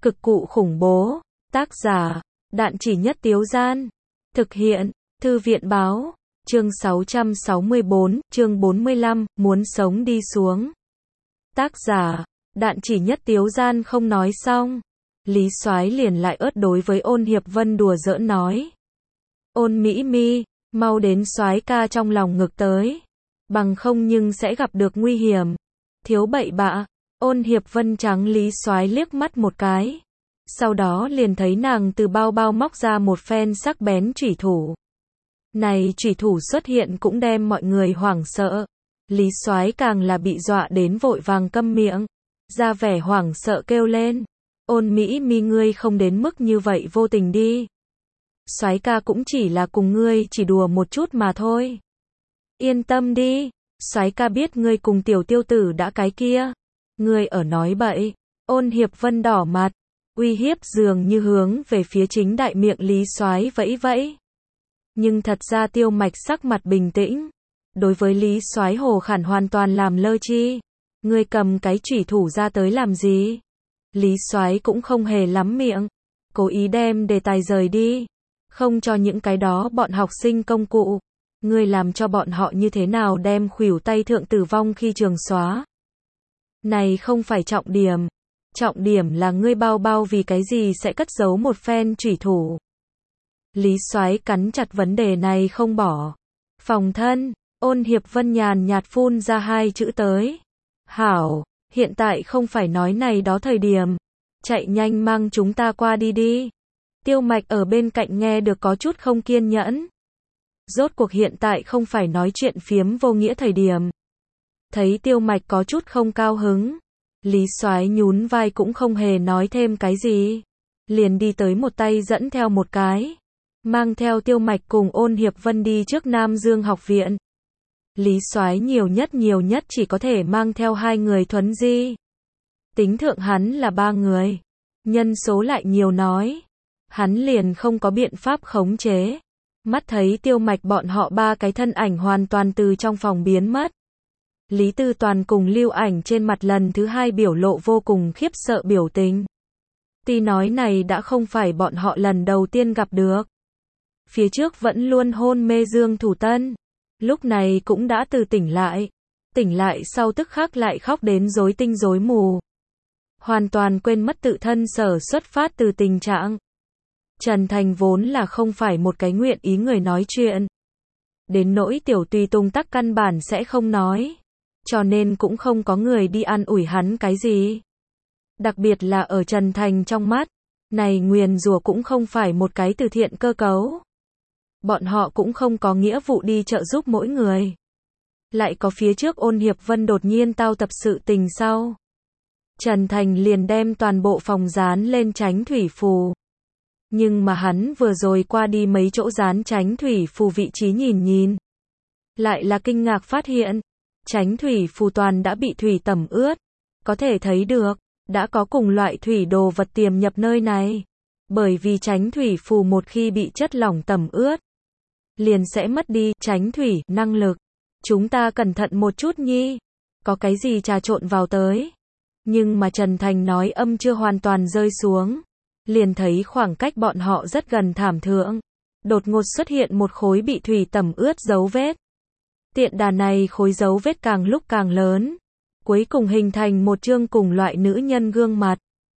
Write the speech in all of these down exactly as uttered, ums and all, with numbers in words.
Cực cụ khủng bố. Tác giả, Đạn Chỉ Nhất Tiếu Gian. Thực hiện, Thư viện Báo. Chương sáu trăm sáu mươi bốn, chương bốn mươi lăm, muốn sống đi xuống. Tác giả, Đạn Chỉ Nhất Tiếu Gian. Không nói xong, Lý Soái liền lại ớt đối với Ôn Hiệp Vân đùa giỡn nói. Ôn Mỹ Mi, mau đến soái ca trong lòng ngực tới. Bằng không nhưng sẽ gặp được nguy hiểm. Thiếu bậy bạ. Ôn Hiệp Vân trắng Lý Soái liếc mắt một cái. Sau đó liền thấy nàng từ bao bao móc ra một phen sắc bén chủy thủ. Này chủy thủ xuất hiện cũng đem mọi người hoảng sợ. Lý Soái càng là bị dọa đến vội vàng câm miệng, ra vẻ hoảng sợ kêu lên. Ôn Mỹ Mi, ngươi không đến mức như vậy vô tình đi. Soái ca cũng chỉ là cùng ngươi chỉ đùa một chút mà thôi. Yên tâm đi, soái ca biết ngươi cùng tiểu tiêu tử đã cái kia. Ngươi ở nói bậy. Ôn Hiệp Vân đỏ mặt, uy hiếp dường như hướng về phía chính đại miệng Lý Soái vẫy vẫy. Nhưng thật ra Tiêu Mạch sắc mặt bình tĩnh. Đối với Lý Soái hồ khản hoàn toàn làm lơ chi. Ngươi cầm cái chủy thủ ra tới làm gì? Lý Soái cũng không hề lắm miệng, cố ý đem đề tài rời đi. Không cho những cái đó bọn học sinh công cụ. Ngươi làm cho bọn họ như thế nào đem khuỷu tay thượng tử vong khi trường xóa. Này không phải trọng điểm. Trọng điểm là ngươi bao bao vì cái gì sẽ cất giấu một phen chủy thủ. Lý Soái cắn chặt vấn đề này không bỏ. Phòng thân. Ôn Hiệp Vân nhàn nhạt phun ra hai chữ tới. Hảo, hiện tại không phải nói này đó thời điểm. Chạy nhanh mang chúng ta qua đi đi. Tiêu Mạch ở bên cạnh nghe được có chút không kiên nhẫn. Rốt cuộc hiện tại không phải nói chuyện phiếm vô nghĩa thời điểm. Thấy Tiêu Mạch có chút không cao hứng, Lý Soái nhún vai cũng không hề nói thêm cái gì. Liền đi tới một tay dẫn theo một cái. Mang theo Tiêu Mạch cùng Ôn Hiệp Vân đi trước Nam Dương học viện. Lý Soái nhiều nhất nhiều nhất chỉ có thể mang theo hai người thuấn di. Tính thượng hắn là ba người. Nhân số lại nhiều nói. Hắn liền không có biện pháp khống chế. Mắt thấy Tiêu Mạch bọn họ ba cái thân ảnh hoàn toàn từ trong phòng biến mất. Lý Tư Toàn cùng Lưu Ảnh trên mặt lần thứ hai biểu lộ vô cùng khiếp sợ biểu tình. Tuy nói này đã không phải bọn họ lần đầu tiên gặp được. Phía trước vẫn luôn hôn mê Dương Thủ Tân. Lúc này cũng đã từ tỉnh lại. Tỉnh lại sau tức khắc lại khóc đến rối tinh rối mù. Hoàn toàn quên mất tự thân sở xuất phát từ tình trạng. Trần Thành vốn là không phải một cái nguyện ý người nói chuyện. Đến nỗi tiểu tùy tùng tắc căn bản sẽ không nói. Cho nên cũng không có người đi an ủi hắn cái gì. Đặc biệt là ở Trần Thành trong mắt. Này nguyền rủa cũng không phải một cái từ thiện cơ cấu. Bọn họ cũng không có nghĩa vụ đi trợ giúp mỗi người. Lại có phía trước Ôn Hiệp Vân đột nhiên tao tập sự tình sau. Trần Thành liền đem toàn bộ phòng dán lên tránh thủy phù. Nhưng mà hắn vừa rồi qua đi mấy chỗ dán tránh thủy phù vị trí nhìn nhìn. Lại là kinh ngạc phát hiện. Tránh thủy phù toàn đã bị thủy tẩm ướt. Có thể thấy được, đã có cùng loại thủy đồ vật tiềm nhập nơi này. Bởi vì tránh thủy phù một khi bị chất lỏng tẩm ướt, liền sẽ mất đi tránh thủy năng lực. Chúng ta cẩn thận một chút nhi. Có cái gì trà trộn vào tới. Nhưng mà Trần Thành nói âm chưa hoàn toàn rơi xuống. Liền thấy khoảng cách bọn họ rất gần thảm thượng. Đột ngột xuất hiện một khối bị thủy tẩm ướt dấu vết. Tiện đà này khối dấu vết càng lúc càng lớn. Cuối cùng hình thành một chương cùng loại nữ nhân gương mặt.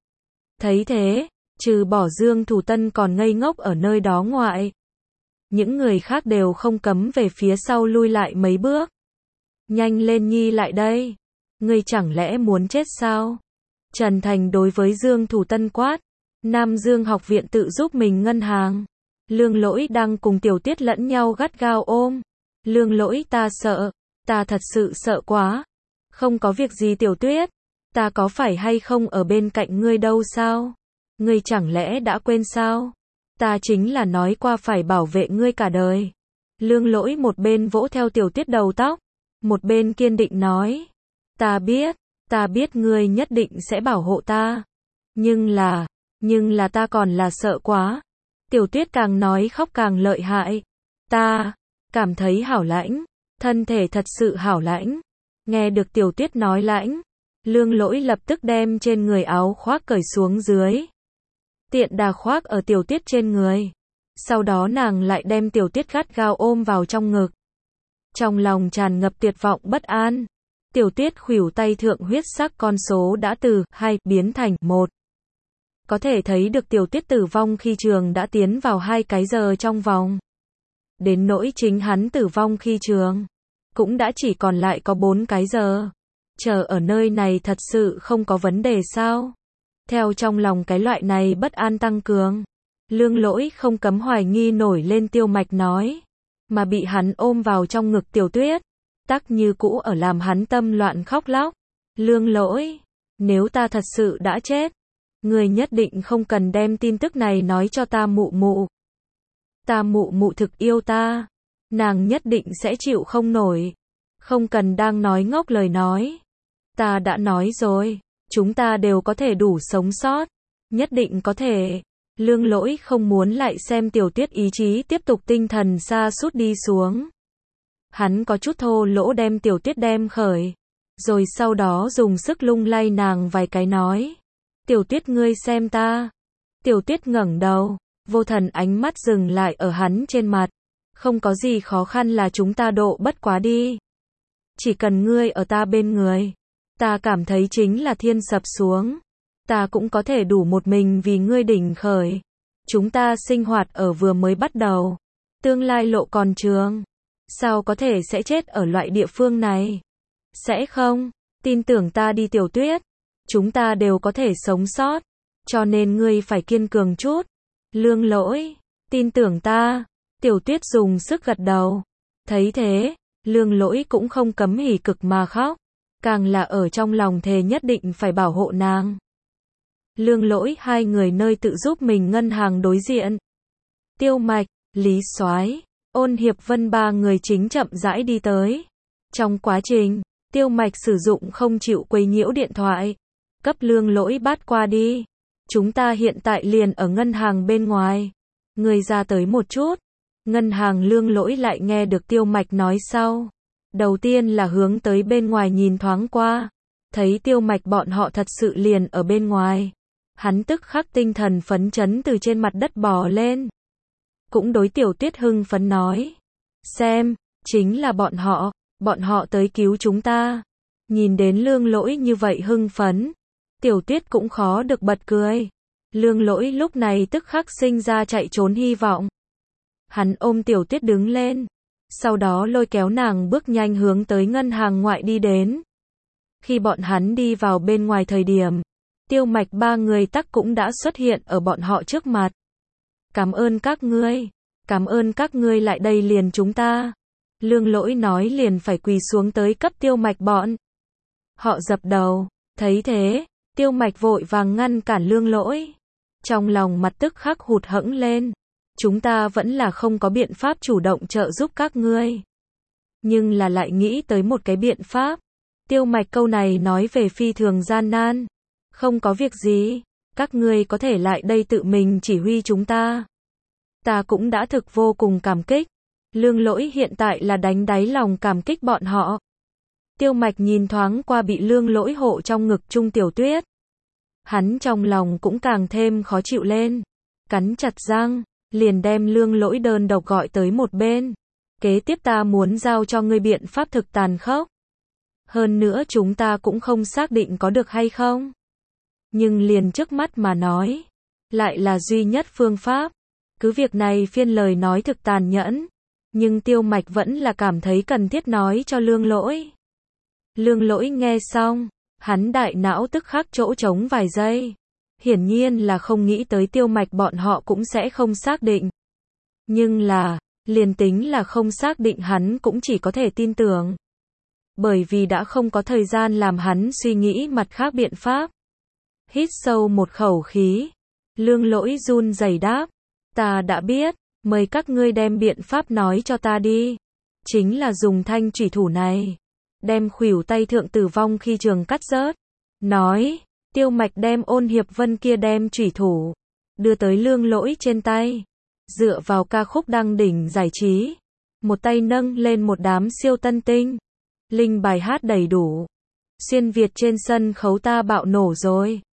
Thấy thế, trừ bỏ Dương Thủ Tân còn ngây ngốc ở nơi đó ngoại. Những người khác đều không cấm về phía sau lui lại mấy bước. Nhanh lên nhi lại đây. Ngươi chẳng lẽ muốn chết sao? Trần Thành đối với Dương Thủ Tân quát. Nam Dương học viện tự giúp mình ngân hàng. Lương Lỗi đang cùng Tiểu Tiết lẫn nhau gắt gao ôm. Lương Lỗi, ta sợ. Ta thật sự sợ quá. Không có việc gì Tiểu Tuyết. Ta có phải hay không ở bên cạnh ngươi đâu sao? Ngươi chẳng lẽ đã quên sao? Ta chính là nói qua phải bảo vệ ngươi cả đời. Lương Lỗi một bên vỗ theo Tiểu Tuyết đầu tóc. Một bên kiên định nói. Ta biết. Ta biết ngươi nhất định sẽ bảo hộ ta. Nhưng là. Nhưng là ta còn là sợ quá. Tiểu Tuyết càng nói khóc càng lợi hại. Ta. Cảm thấy hảo lãnh. Thân thể thật sự hảo lãnh. Nghe được Tiểu Tuyết nói lãnh. Lương Lỗi lập tức đem trên người áo khoác cởi xuống dưới. tiện đà khoác ở Tiểu Tuyết trên người. Sau đó nàng lại đem Tiểu Tuyết gắt gao ôm vào trong ngực. Trong lòng tràn ngập tuyệt vọng bất an. Tiểu Tuyết khuỷu tay thượng huyết sắc con số đã từ hai biến thành một. Có thể thấy được Tiểu Tuyết tử vong khi trường đã tiến vào hai cái giờ trong vòng. Đến nỗi chính hắn tử vong khi trường, cũng đã chỉ còn lại có bốn cái giờ. Chờ ở nơi này thật sự không có vấn đề sao? Theo trong lòng cái loại này bất an tăng cường, Lương Lỗi không cấm hoài nghi nổi lên Tiêu Mạch nói, mà bị hắn ôm vào trong ngực Tiểu Tuyết, tắc như cũ ở làm hắn tâm loạn khóc lóc. Lương Lỗi, nếu ta thật sự đã chết, người nhất định không cần đem tin tức này nói cho ta mụ mụ. Ta mụ mụ thực yêu ta, nàng nhất định sẽ chịu không nổi. Không cần đang nói ngốc lời nói. Ta đã nói rồi, chúng ta đều có thể đủ sống sót, nhất định có thể. Lương Lỗi không muốn lại xem Tiểu Tuyết ý chí tiếp tục tinh thần sa sút đi xuống. Hắn có chút thô lỗ đem Tiểu Tuyết đem khởi, rồi sau đó dùng sức lung lay nàng vài cái nói, Tiểu Tuyết ngươi xem ta. Tiểu Tuyết ngẩng đầu, vô thần ánh mắt dừng lại ở hắn trên mặt. Không có gì khó khăn là chúng ta độ bất quá đi. Chỉ cần ngươi ở ta bên người, ta cảm thấy chính là thiên sập xuống. Ta cũng có thể đủ một mình vì ngươi đỉnh khởi. Chúng ta sinh hoạt ở vừa mới bắt đầu. Tương lai lộ còn trường. Sao có thể sẽ chết ở loại địa phương này? Sẽ không, tin tưởng ta đi Tiểu Tuyết. Chúng ta đều có thể sống sót. Cho nên ngươi phải kiên cường chút. Lương Lỗi, tin tưởng ta. Tiểu Tuyết dùng sức gật đầu. Thấy thế, Lương Lỗi cũng không cấm hỉ cực mà khóc. Càng là ở trong lòng thề nhất định phải bảo hộ nàng. Lương Lỗi hai người nơi tự giúp mình ngân hàng đối diện. Tiêu Mạch, Lý Soái, Ôn Hiệp Vân ba người chính chậm rãi đi tới. Trong quá trình, Tiêu Mạch sử dụng không chịu quấy nhiễu điện thoại. Cấp Lương Lỗi bắt qua đi. Chúng ta hiện tại liền ở ngân hàng bên ngoài. Người ra tới một chút. Ngân hàng Lương Lỗi lại nghe được Tiêu Mạch nói sau. Đầu tiên là hướng tới bên ngoài nhìn thoáng qua. Thấy Tiêu Mạch bọn họ thật sự liền ở bên ngoài. Hắn tức khắc tinh thần phấn chấn từ trên mặt đất bò lên. Cũng đối Tiểu Tuyết hưng phấn nói. Xem, chính là bọn họ, bọn họ tới cứu chúng ta. Nhìn đến Lương Lỗi như vậy hưng phấn. Tiểu Tuyết cũng khó được bật cười. Lương Lỗi lúc này tức khắc sinh ra chạy trốn hy vọng. Hắn ôm Tiểu Tuyết đứng lên. Sau đó lôi kéo nàng bước nhanh hướng tới ngân hàng ngoại đi đến. Khi bọn hắn đi vào bên ngoài thời điểm, Tiêu Mạch ba người tắc cũng đã xuất hiện ở bọn họ trước mặt. Cảm ơn các ngươi, cảm ơn các ngươi lại đây liền chúng ta. Lương Lỗi nói liền phải quỳ xuống tới cấp Tiêu Mạch bọn. Họ dập đầu, thấy thế, Tiêu Mạch vội vàng ngăn cản Lương Lỗi. Trong lòng mặt tức khắc hụt hẫng lên. Chúng ta vẫn là không có biện pháp chủ động trợ giúp các ngươi. Nhưng là lại nghĩ tới một cái biện pháp. Tiêu Mạch câu này nói về phi thường gian nan. Không có việc gì, các ngươi có thể lại đây tự mình chỉ huy chúng ta. Ta cũng đã thực vô cùng cảm kích. Lương Lỗi hiện tại là đánh đáy lòng cảm kích bọn họ. Tiêu Mạch nhìn thoáng qua bị Lương Lỗi hộ trong ngực Trung Tiểu Tuyết. Hắn trong lòng cũng càng thêm khó chịu lên. Cắn chặt răng, liền đem Lương Lỗi đơn độc gọi tới một bên. Kế tiếp ta muốn giao cho ngươi biện pháp thực tàn khốc. Hơn nữa chúng ta cũng không xác định có được hay không. Nhưng liền trước mắt mà nói, lại là duy nhất phương pháp. Cứ việc này phiên lời nói thực tàn nhẫn, nhưng Tiêu Mạch vẫn là cảm thấy cần thiết nói cho Lương Lỗi. Lương Lỗi nghe xong, hắn đại não tức khắc chỗ trống vài giây. Hiển nhiên là không nghĩ tới Tiêu Mạch bọn họ cũng sẽ không xác định. Nhưng là, liền tính là không xác định hắn cũng chỉ có thể tin tưởng. Bởi vì đã không có thời gian làm hắn suy nghĩ mặt khác biện pháp. Hít sâu một khẩu khí. Lương Lỗi run rẩy đáp. Ta đã biết, mời các ngươi đem biện pháp nói cho ta đi. Chính là dùng thanh chủy thủ này. Đem khuỷu tay thượng tử vong khi trường cắt rớt. Nói, Tiêu Mạch đem Ôn Hiệp Vân kia đem chủy thủ. Đưa tới Lương Lỗi trên tay. Dựa vào ca khúc đăng đỉnh giải trí. Một tay nâng lên một đám siêu tân tinh. Linh bài hát đầy đủ. Xuyên Việt trên sân khấu ta bạo nổ rồi.